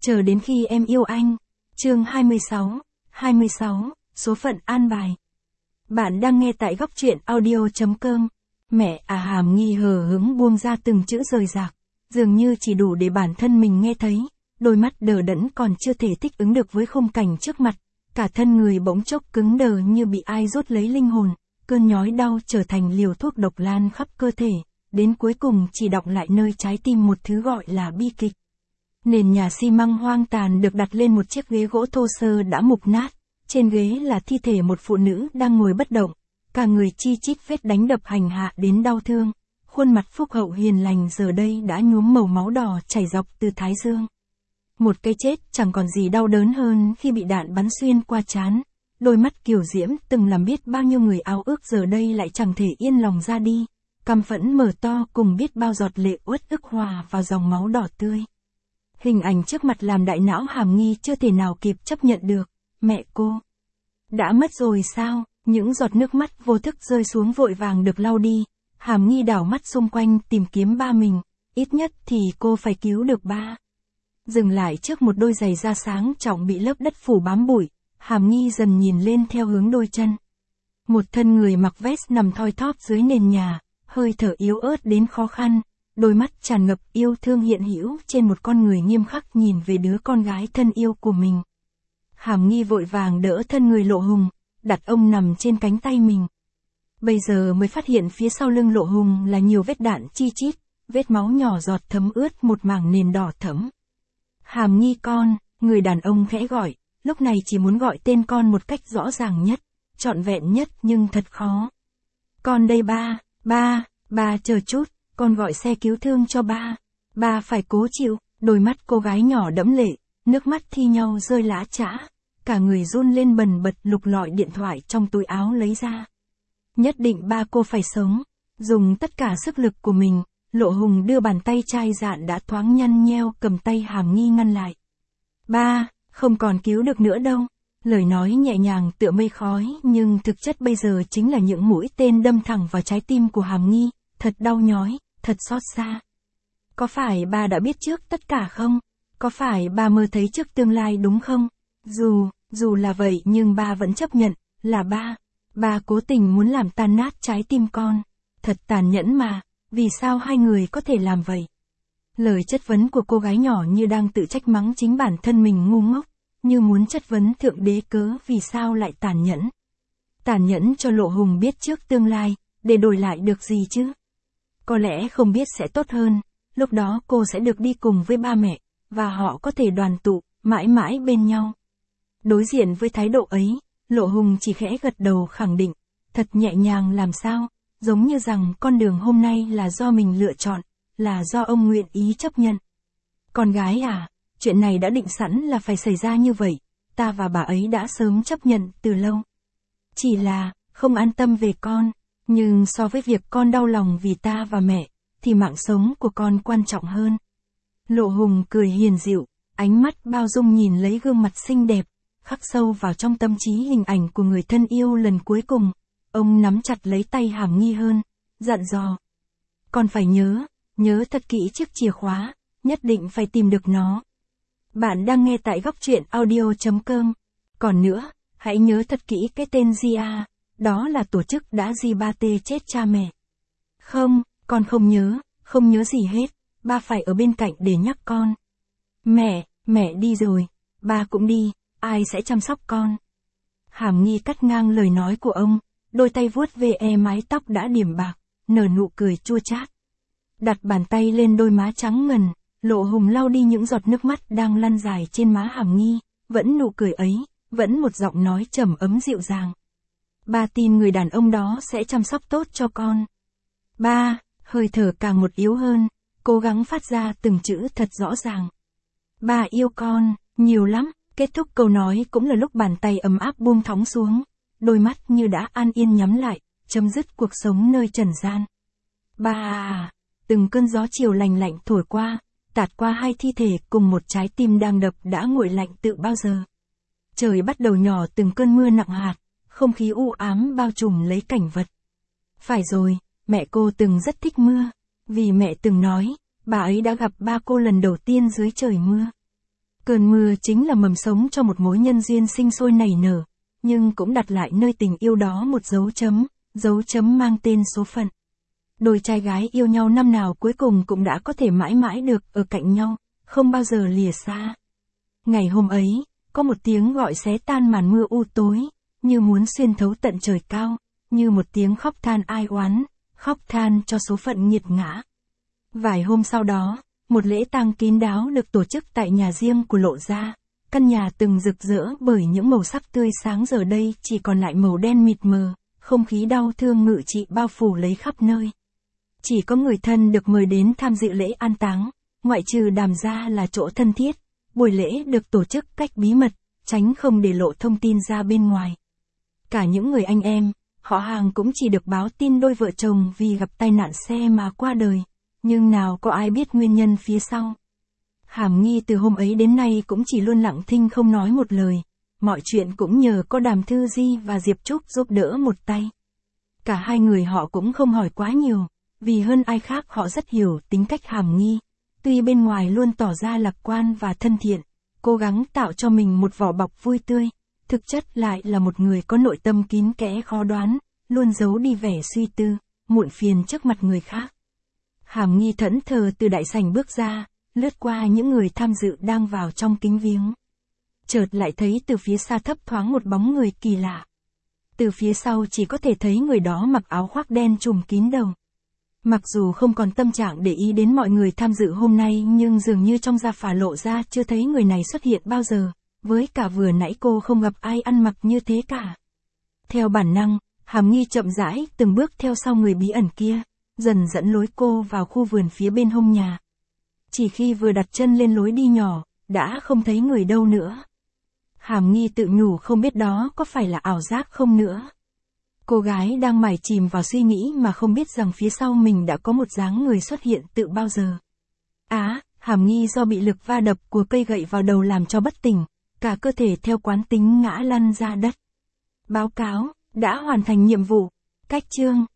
Chờ đến khi em yêu anh. Chương 26, số phận an bài. Bạn đang nghe tại góc truyện audio.com. Mẹ Hàm Nghi hờ hững buông ra từng chữ rời rạc, dường như chỉ đủ để bản thân mình nghe thấy, đôi mắt đờ đẫn còn chưa thể thích ứng được với khung cảnh trước mặt, cả thân người bỗng chốc cứng đờ như bị ai rút lấy linh hồn, cơn nhói đau trở thành liều thuốc độc lan khắp cơ thể, đến cuối cùng chỉ đọng lại nơi trái tim một thứ gọi là bi kịch. Nền nhà xi măng hoang tàn được đặt lên một chiếc ghế gỗ thô sơ đã mục nát, trên ghế là thi thể một phụ nữ đang ngồi bất động, cả người chi chít vết đánh đập hành hạ đến đau thương, khuôn mặt phúc hậu hiền lành giờ đây đã nhuốm màu máu đỏ chảy dọc từ thái dương. Một cái chết chẳng còn gì đau đớn hơn khi bị đạn bắn xuyên qua trán, đôi mắt kiều diễm từng làm biết bao nhiêu người ao ước giờ đây lại chẳng thể yên lòng ra đi, căm phẫn mở to cùng biết bao giọt lệ uất ức hòa vào dòng máu đỏ tươi. Hình ảnh trước mặt làm đại não Hàm Nghi chưa thể nào kịp chấp nhận được, mẹ cô đã mất rồi sao? Những giọt nước mắt vô thức rơi xuống vội vàng được lau đi, Hàm Nghi đảo mắt xung quanh tìm kiếm ba mình, ít nhất thì cô phải cứu được ba. Dừng lại trước một đôi giày da sáng trọng bị lớp đất phủ bám bụi, Hàm Nghi dần nhìn lên theo hướng đôi chân. Một thân người mặc vest nằm thoi thóp dưới nền nhà, hơi thở yếu ớt đến khó khăn, đôi mắt tràn ngập yêu thương hiện hữu trên một con người nghiêm khắc nhìn về đứa con gái thân yêu của mình. Hàm Nghi vội vàng đỡ thân người Lộ Hùng, đặt ông nằm trên cánh tay mình. Bây giờ mới phát hiện phía sau lưng Lộ Hùng là nhiều vết đạn chi chít, vết máu nhỏ giọt thấm ướt một mảng nền đỏ thẫm. Hàm Nghi con, người đàn ông khẽ gọi, lúc này chỉ muốn gọi tên con một cách rõ ràng nhất, trọn vẹn nhất nhưng thật khó. Con đây ba chờ chút, con gọi xe cứu thương cho ba phải cố chịu, đôi mắt cô gái nhỏ đẫm lệ, nước mắt thi nhau rơi lã chã, cả người run lên bần bật lục lọi điện thoại trong túi áo lấy ra. Nhất định ba cô phải sống, dùng tất cả sức lực của mình, Lộ Hùng đưa bàn tay chai dạn đã thoáng nhăn nheo cầm tay Hàm Nghi ngăn lại. Ba, không còn cứu được nữa đâu. Lời nói nhẹ nhàng tựa mây khói nhưng thực chất bây giờ chính là những mũi tên đâm thẳng vào trái tim của Hàm Nghi, thật đau nhói, thật xót xa. Có phải ba đã biết trước tất cả không? Có phải ba mơ thấy trước tương lai đúng không? Dù là vậy nhưng ba vẫn chấp nhận, là ba cố tình muốn làm tan nát trái tim con. Thật tàn nhẫn mà, vì sao hai người có thể làm vậy? Lời chất vấn của cô gái nhỏ như đang tự trách mắng chính bản thân mình ngu ngốc, như muốn chất vấn Thượng Đế cớ vì sao lại tàn nhẫn. Tàn nhẫn cho Lộ Hùng biết trước tương lai, để đổi lại được gì chứ? Có lẽ không biết sẽ tốt hơn, lúc đó cô sẽ được đi cùng với ba mẹ, và họ có thể đoàn tụ, mãi mãi bên nhau. Đối diện với thái độ ấy, Lộ Hùng chỉ khẽ gật đầu khẳng định, thật nhẹ nhàng làm sao, giống như rằng con đường hôm nay là do mình lựa chọn, là do ông nguyện ý chấp nhận. Con gái à, chuyện này đã định sẵn là phải xảy ra như vậy, ta và bà ấy đã sớm chấp nhận từ lâu. Chỉ là, không an tâm về con, nhưng so với việc con đau lòng vì ta và mẹ, thì mạng sống của con quan trọng hơn. Lộ Hùng cười hiền dịu, ánh mắt bao dung nhìn lấy gương mặt xinh đẹp, khắc sâu vào trong tâm trí hình ảnh của người thân yêu lần cuối cùng. Ông nắm chặt lấy tay Hàm Nghi hơn, dặn dò. Con phải nhớ thật kỹ chiếc chìa khóa, nhất định phải tìm được nó. Bạn đang nghe tại góc truyện audio.com. Còn nữa, hãy nhớ thật kỹ cái tên GIA, đó là tổ chức đã G3T chết cha mẹ. Không, con không nhớ gì hết, ba phải ở bên cạnh để nhắc con. Mẹ đi rồi, ba cũng đi, ai sẽ chăm sóc con? Hàm Nghi cắt ngang lời nói của ông, đôi tay vuốt về mái tóc đã điểm bạc, nở nụ cười chua chát. Đặt bàn tay lên đôi má trắng ngần, Lộ Hùng lau đi những giọt nước mắt đang lăn dài trên má Hàm Nghi, vẫn nụ cười ấy, vẫn một giọng nói trầm ấm dịu dàng. Ba tin người đàn ông đó sẽ chăm sóc tốt cho con. Ba, hơi thở càng một yếu hơn, cố gắng phát ra từng chữ thật rõ ràng. Ba yêu con, nhiều lắm. Kết thúc câu nói cũng là lúc bàn tay ấm áp buông thõng xuống, đôi mắt như đã an yên nhắm lại, chấm dứt cuộc sống nơi trần gian. Ba à, từng cơn gió chiều lành lạnh thổi qua, tạt qua hai thi thể cùng một trái tim đang đập đã nguội lạnh tự bao giờ. Trời bắt đầu nhỏ từng cơn mưa nặng hạt, không khí u ám bao trùm lấy cảnh vật. Phải rồi, mẹ cô từng rất thích mưa, vì mẹ từng nói, bà ấy đã gặp ba cô lần đầu tiên dưới trời mưa. Cơn mưa chính là mầm sống cho một mối nhân duyên sinh sôi nảy nở, nhưng cũng đặt lại nơi tình yêu đó một dấu chấm mang tên số phận. Đôi trai gái yêu nhau năm nào cuối cùng cũng đã có thể mãi mãi được ở cạnh nhau, không bao giờ lìa xa. Ngày hôm ấy, có một tiếng gọi xé tan màn mưa u tối, như muốn xuyên thấu tận trời cao, như một tiếng khóc than ai oán, khóc than cho số phận nghiệt ngã. Vài hôm sau đó, một lễ tang kín đáo được tổ chức tại nhà riêng của Lộ gia. Căn nhà từng rực rỡ bởi những màu sắc tươi sáng giờ đây chỉ còn lại màu đen mịt mờ, không khí đau thương ngự trị bao phủ lấy khắp nơi. Chỉ có người thân được mời đến tham dự lễ an táng, ngoại trừ Đàm gia là chỗ thân thiết. Buổi lễ được tổ chức cách bí mật, tránh không để lộ thông tin ra bên ngoài. Cả những người anh em, họ hàng cũng chỉ được báo tin đôi vợ chồng vì gặp tai nạn xe mà qua đời, nhưng nào có ai biết nguyên nhân phía sau. Hàm Nghi từ hôm ấy đến nay cũng chỉ luôn lặng thinh không nói một lời, mọi chuyện cũng nhờ có Đàm Thư Di và Diệp Trúc giúp đỡ một tay. Cả hai người họ cũng không hỏi quá nhiều, vì hơn ai khác họ rất hiểu tính cách Hàm Nghi. Tuy bên ngoài luôn tỏ ra lạc quan và thân thiện, cố gắng tạo cho mình một vỏ bọc vui tươi, thực chất lại là một người có nội tâm kín kẽ khó đoán, luôn giấu đi vẻ suy tư, muộn phiền trước mặt người khác. Hàm Nghi thẫn thờ từ đại sảnh bước ra, lướt qua những người tham dự đang vào trong kính viếng. Chợt lại thấy từ phía xa thấp thoáng một bóng người kỳ lạ. Từ phía sau chỉ có thể thấy người đó mặc áo khoác đen trùm kín đầu. Mặc dù không còn tâm trạng để ý đến mọi người tham dự hôm nay nhưng dường như trong gia phả Lộ gia chưa thấy người này xuất hiện bao giờ, với cả vừa nãy cô không gặp ai ăn mặc như thế cả. Theo bản năng, Hàm Nghi chậm rãi từng bước theo sau người bí ẩn kia, dần dẫn lối cô vào khu vườn phía bên hông nhà. Chỉ khi vừa đặt chân lên lối đi nhỏ, đã không thấy người đâu nữa. Hàm Nghi tự nhủ không biết đó có phải là ảo giác không nữa. Cô gái đang mải chìm vào suy nghĩ mà không biết rằng phía sau mình đã có một dáng người xuất hiện từ bao giờ. Hàm Nghi do bị lực va đập của cây gậy vào đầu làm cho bất tỉnh, cả cơ thể theo quán tính ngã lăn ra đất. Báo cáo, đã hoàn thành nhiệm vụ. Cách chương